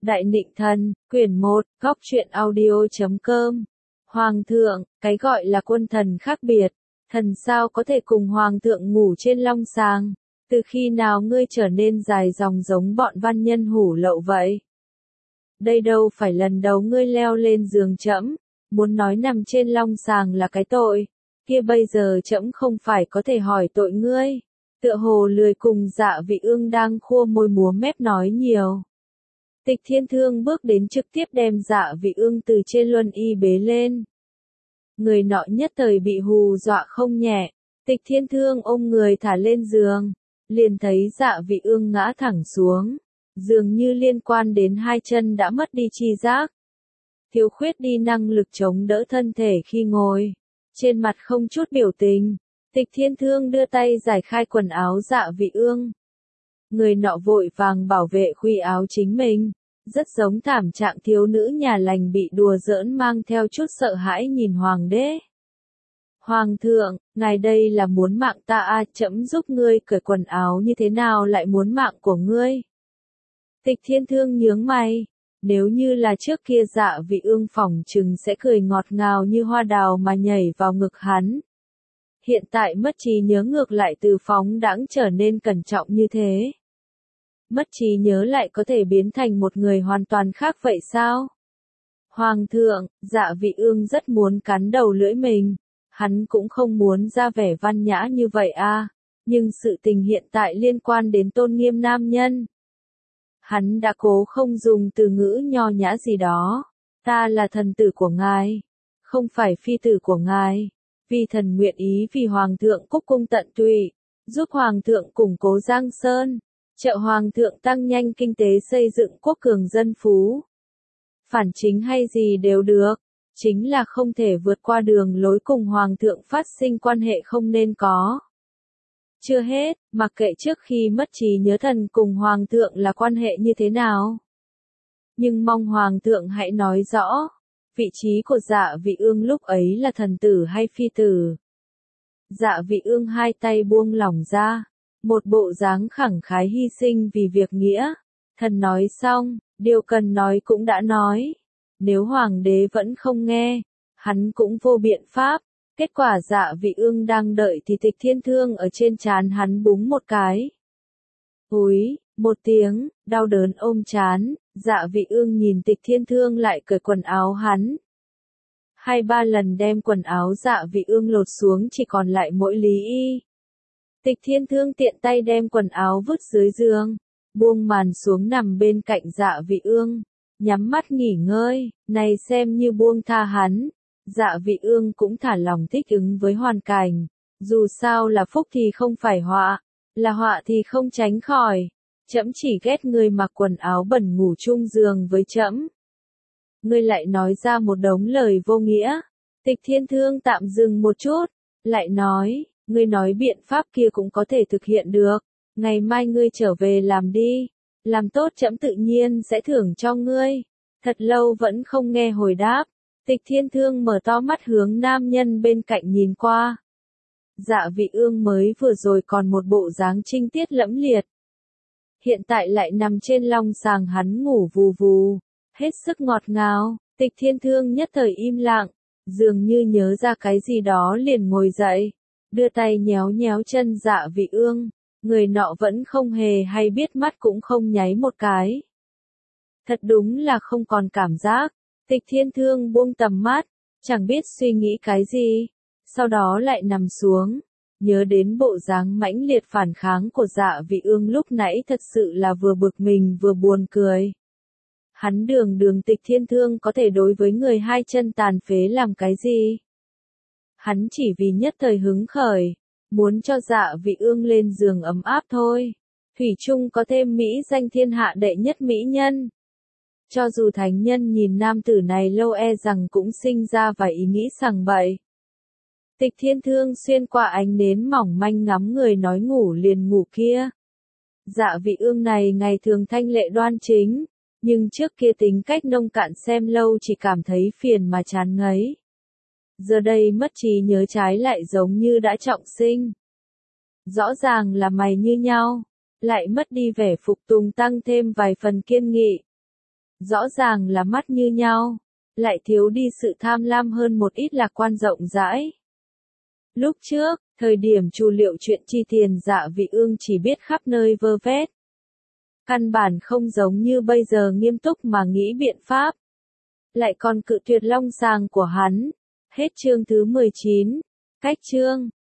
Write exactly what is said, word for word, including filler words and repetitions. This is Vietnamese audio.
Đại Nịnh Thần, quyển một, góc truyện audio chấm com. Hoàng thượng, cái gọi là quân thần khác biệt, thần sao có thể cùng hoàng thượng ngủ trên long sàng, từ khi nào ngươi trở nên dài dòng giống bọn văn nhân hủ lậu vậy? Đây đâu phải lần đầu ngươi leo lên giường trẫm, muốn nói nằm trên long sàng là cái tội, kia bây giờ trẫm không phải có thể hỏi tội ngươi, tựa hồ lười cùng Dạ Vị Ương đang khua môi múa mép nói nhiều. Tịch Thiên Thương bước đến trực tiếp đem Dạ Vị Ương từ trên luân y bế lên. Người nọ nhất thời bị hù dọa không nhẹ, Tịch Thiên Thương ôm người thả lên giường, liền thấy Dạ Vị Ương ngã thẳng xuống, dường như liên quan đến hai chân đã mất đi tri giác. Thiếu khuyết đi năng lực chống đỡ thân thể khi ngồi, trên mặt không chút biểu tình, Tịch Thiên Thương đưa tay giải khai quần áo Dạ Vị Ương. Người nọ vội vàng bảo vệ khuy áo chính mình, rất giống thảm trạng thiếu nữ nhà lành bị đùa giỡn mang theo chút sợ hãi nhìn hoàng đế. Hoàng thượng, ngài đây là muốn mạng ta à, trẫm giúp ngươi cởi quần áo như thế nào lại muốn mạng của ngươi? Tịch Thiên Thương nhướng mày, nếu như là trước kia Dạ Vị Ương phỏng chừng sẽ cười ngọt ngào như hoa đào mà nhảy vào ngực hắn. Hiện tại mất trí nhớ ngược lại từ phóng đãng trở nên cẩn trọng như thế. Mất trí nhớ lại có thể biến thành một người hoàn toàn khác vậy sao? Hoàng thượng, Dạ Vị Ương rất muốn cắn đầu lưỡi mình, hắn cũng không muốn ra vẻ văn nhã như vậy a, nhưng sự tình hiện tại liên quan đến tôn nghiêm nam nhân. Hắn đã cố không dùng từ ngữ nho nhã gì đó, ta là thần tử của ngài, không phải phi tử của ngài, vì thần nguyện ý vì hoàng thượng cúc cung tận tụy, giúp hoàng thượng củng cố Giang Sơn, trợ hoàng thượng tăng nhanh kinh tế xây dựng quốc cường dân phú. Phản chính hay gì đều được, chính là không thể vượt qua đường lối cùng hoàng thượng phát sinh quan hệ không nên có. Chưa hết, mặc kệ trước khi mất trí nhớ thần cùng hoàng thượng là quan hệ như thế nào. Nhưng mong hoàng thượng hãy nói rõ, vị trí của Dạ Vị Ương lúc ấy là thần tử hay phi tử. Dạ Vị Ương hai tay buông lỏng ra, một bộ dáng khẳng khái hy sinh vì việc nghĩa. Thần nói xong, điều cần nói cũng đã nói. Nếu hoàng đế vẫn không nghe, hắn cũng vô biện pháp. Kết quả Dạ Vị Ương đang đợi thì Tịch Thiên Thương ở trên trán hắn búng một cái. Úi, một tiếng, đau đớn ôm trán, Dạ Vị Ương nhìn Tịch Thiên Thương lại cởi quần áo hắn. Hai ba lần đem quần áo Dạ Vị Ương lột xuống chỉ còn lại mỗi lý y. Tịch Thiên Thương tiện tay đem quần áo vứt dưới giường, buông màn xuống nằm bên cạnh Dạ Vị Ương, nhắm mắt nghỉ ngơi, này xem như buông tha hắn. Dạ Vị Ương cũng thả lòng thích ứng với hoàn cảnh, dù sao là phúc thì không phải họa, là họa thì không tránh khỏi. Trẫm chỉ ghét người mặc quần áo bẩn ngủ chung giường với trẫm. Ngươi lại nói ra một đống lời vô nghĩa. Tịch Thiên Thương tạm dừng một chút, lại nói, ngươi nói biện pháp kia cũng có thể thực hiện được, ngày mai ngươi trở về làm đi, làm tốt trẫm tự nhiên sẽ thưởng cho ngươi. Thật lâu vẫn không nghe hồi đáp. Tịch Thiên Thương mở to mắt hướng nam nhân bên cạnh nhìn qua. Dạ Vị Ương mới vừa rồi còn một bộ dáng trinh tiết lẫm liệt. Hiện tại lại nằm trên long sàng hắn ngủ vù vù, hết sức ngọt ngào. Tịch Thiên Thương nhất thời im lặng, dường như nhớ ra cái gì đó liền ngồi dậy, đưa tay nhéo nhéo chân Dạ Vị Ương. Người nọ vẫn không hề hay biết, mắt cũng không nháy một cái. Thật đúng là không còn cảm giác. Tịch Thiên Thương buông tầm mắt, chẳng biết suy nghĩ cái gì, sau đó lại nằm xuống, nhớ đến bộ dáng mãnh liệt phản kháng của Dạ Vị Ương lúc nãy thật sự là vừa bực mình vừa buồn cười. Hắn đường đường Tịch Thiên Thương có thể đối với người hai chân tàn phế làm cái gì? Hắn chỉ vì nhất thời hứng khởi, muốn cho Dạ Vị Ương lên giường ấm áp thôi. Thủy chung có thêm mỹ danh thiên hạ đệ nhất mỹ nhân. Cho dù thánh nhân nhìn nam tử này lâu e rằng cũng sinh ra vài ý nghĩ sằng bậy. Tịch Thiên Thương xuyên qua ánh nến mỏng manh ngắm người nói ngủ liền ngủ kia. Dạ Vị Ương này ngày thường thanh lệ đoan chính, nhưng trước kia tính cách nông cạn xem lâu chỉ cảm thấy phiền mà chán ngấy. Giờ đây mất trí nhớ trái lại giống như đã trọng sinh. Rõ ràng là mày như nhau, lại mất đi vẻ phục tùng tăng thêm vài phần kiên nghị. Rõ ràng là mắt như nhau, lại thiếu đi sự tham lam hơn một ít lạc quan rộng rãi. Lúc trước, thời điểm Chu Liệu chuyện chi tiền Dạ Vị Ương chỉ biết khắp nơi vơ vét. Căn bản không giống như bây giờ nghiêm túc mà nghĩ biện pháp. Lại còn cự tuyệt long sàng của hắn. Hết chương thứ mười chín. Cách chương.